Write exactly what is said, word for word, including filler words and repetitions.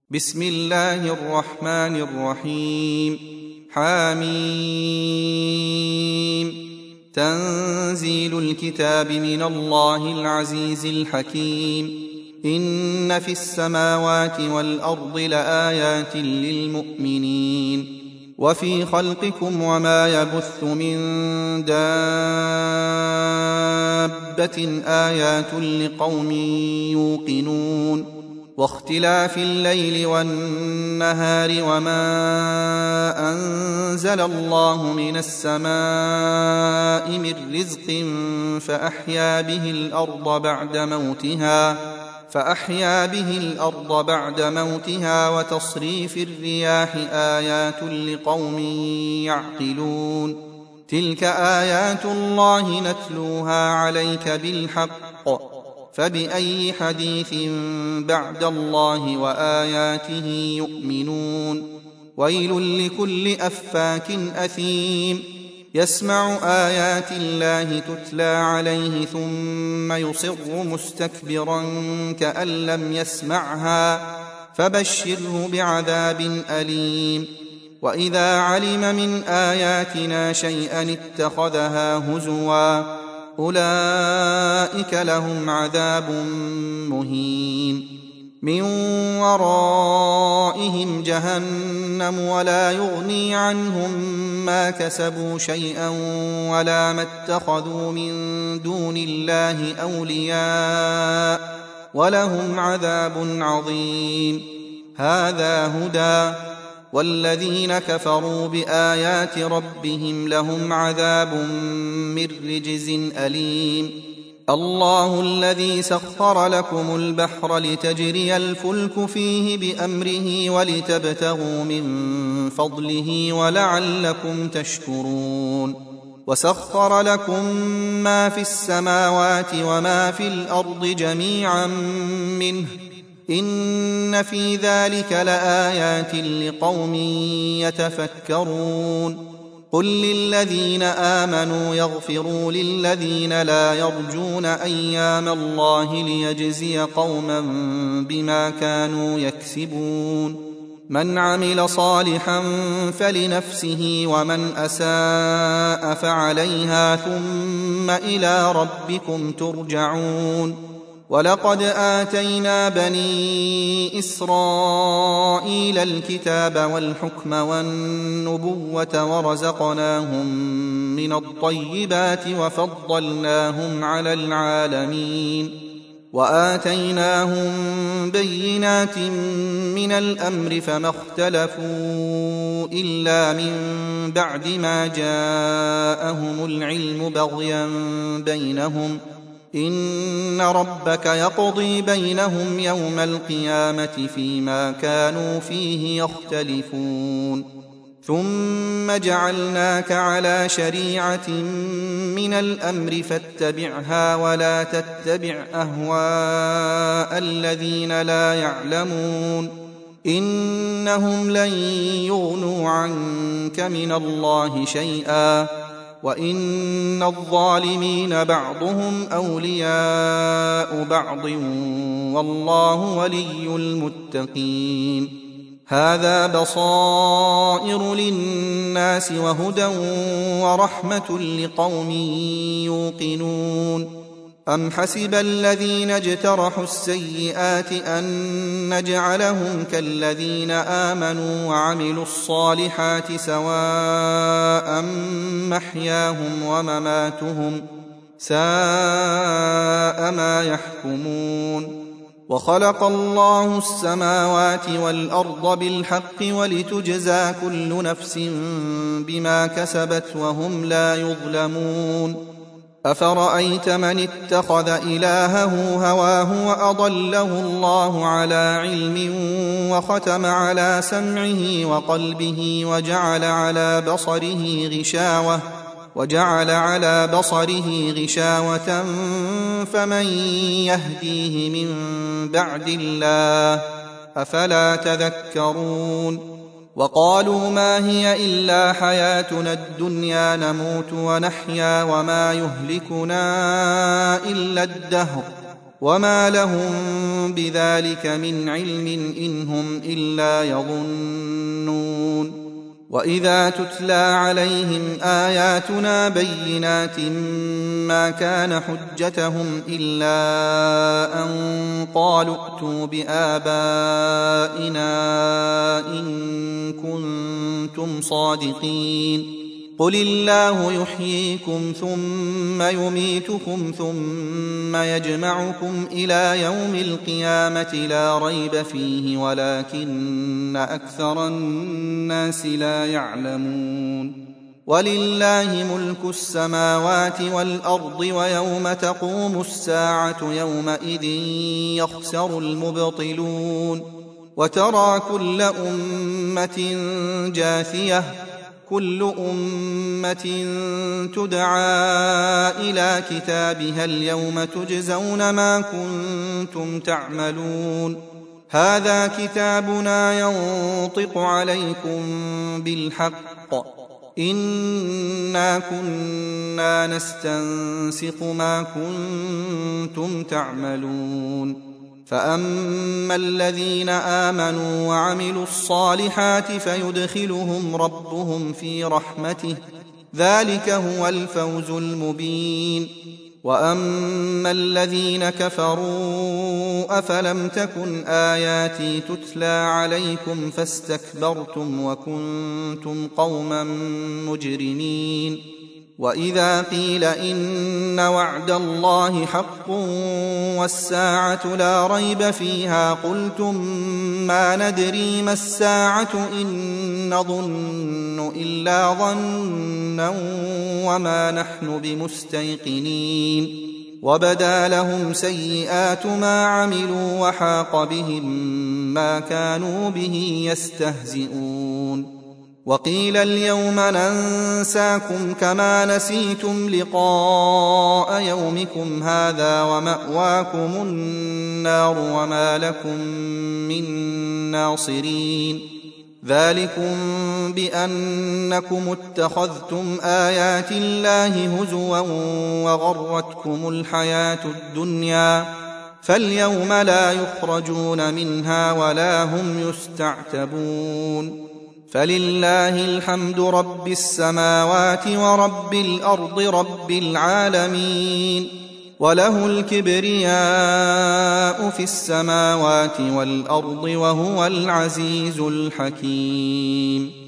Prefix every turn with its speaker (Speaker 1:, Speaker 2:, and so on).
Speaker 1: بسم الله الرحمن الرحيم. حميم. تنزيل الكتاب من الله العزيز الحكيم. إن في السماوات والأرض لآيات للمؤمنين وفي خلقكم وما يبث من دابة آيات لقوم يوقنون واختلاف الليل والنهار وما أنزل الله من السماء من رزق فأحيا به الأرض بعد موتها فأحيا به الأرض بعد موتها وتصريف الرياح آيات لقوم يعقلون. تلك آيات الله نتلوها عليك بالحق فبأي حديث بعد الله وآياته يؤمنون. ويل لكل أفاك أثيم يسمع آيات الله تتلى عليه ثم يصر مستكبرا كأن لم يسمعها فبشره بعذاب أليم. وإذا علم من آياتنا شيئا اتخذها هزوا أولئك لهم عذاب مهين. من ورائهم جهنم ولا يغني عنهم ما كسبوا شيئا ولا ما اتخذوا من دون الله أولياء ولهم عذاب عظيم. هذا هدى والذين كفروا بآيات ربهم لهم عذاب من رجز أليم. الله الذي سخر لكم البحر لتجري الفلك فيه بأمره ولتبتغوا من فضله ولعلكم تشكرون. وسخر لكم ما في السماوات وما في الأرض جميعا منه إن في ذلك لآيات لقوم يتفكرون. قل للذين آمنوا يغفروا للذين لا يرجون أيام الله ليجزي قوما بما كانوا يكسبون. من عمل صالحا فلنفسه ومن أساء فعليها ثم إلى ربكم ترجعون. ولقد آتينا بني إسرائيل الكتاب والحكم والنبوة ورزقناهم من الطيبات وفضلناهم على العالمين وآتيناهم بينات من الأمر فما اختلفوا إلا من بعد ما جاءهم العلم بغيا بينهم إن ربك يقضي بينهم يوم القيامة فيما كانوا فيه يختلفون. ثم جعلناك على شريعة من الأمر فاتبعها ولا تتبع أهواء الذين لا يعلمون إنهم لن يغنوا عنك من الله شيئا وإن الظالمين بعضهم أولياء بعض والله ولي المتقين. هذا بصائر للناس وهدى ورحمة لقوم يوقنون. أم حسب الذين اجترحوا السيئات أن نجعلهم كالذين آمنوا وعملوا الصالحات سواء محياهم ومماتهم ساء ما يحكمون. وخلق الله السماوات والأرض بالحق ولتجزى كل نفس بما كسبت وهم لا يظلمون. أفرأيت من اتخذ إلهه هواه وأضله الله على علم وختم على سمعه وقلبه وجعل على بصره غشاوة وجعل على بصره غشاوة فمن يهديه من بعد الله أفلا تذكرون. وقالوا ما هي إلا حياتنا الدنيا نموت ونحيا وما يهلكنا إلا الدهر وما لهم بذلك من علم إن هم إلا يظنون. وإذا تتلى عليهم آياتنا بينات ما كان حجتهم إلا أن قالوا ائتوا بآبائنا إن كنتم صادقين. قل الله يحييكم ثم يميتكم ثم يجمعكم إلى يوم القيامة لا ريب فيه ولكن أكثر الناس لا يعلمون. ولله ملك السماوات والأرض ويوم تقوم الساعة يومئذ يخسر المبطلون. وترى كل أمة جاثية كل أمة تدعى إلى كتابها اليوم تجزون ما كنتم تعملون. هذا كتابنا ينطق عليكم بالحق إنا كنا نستنسخ ما كنتم تعملون. فأما الذين آمنوا وعملوا الصالحات فيدخلهم ربهم في رحمته ذلك هو الفوز المبين. وأما الذين كفروا أفلم تكن آياتي تتلى عليكم فاستكبرتم وكنتم قوما مجرمين. وإذا قيل إن وعد الله حق والساعة لا ريب فيها قلتم ما ندري ما الساعة إن نظن إلا ظنا وما نحن بمستيقنين. وبدا لهم سيئات ما عملوا وحاق بهم ما كانوا به يستهزئون. وقيل اليوم ننساكم كما نسيتم لقاء يومكم هذا ومأواكم النار وما لكم من ناصرين. ذلكم بأنكم اتخذتم آيات الله هزوا وغرتكم الحياة الدنيا فاليوم لا يخرجون منها ولا هم يستعتبون. فلله الحمد رب السماوات ورب الأرض رب العالمين. وله الكبرياء في السماوات والأرض وهو العزيز الحكيم.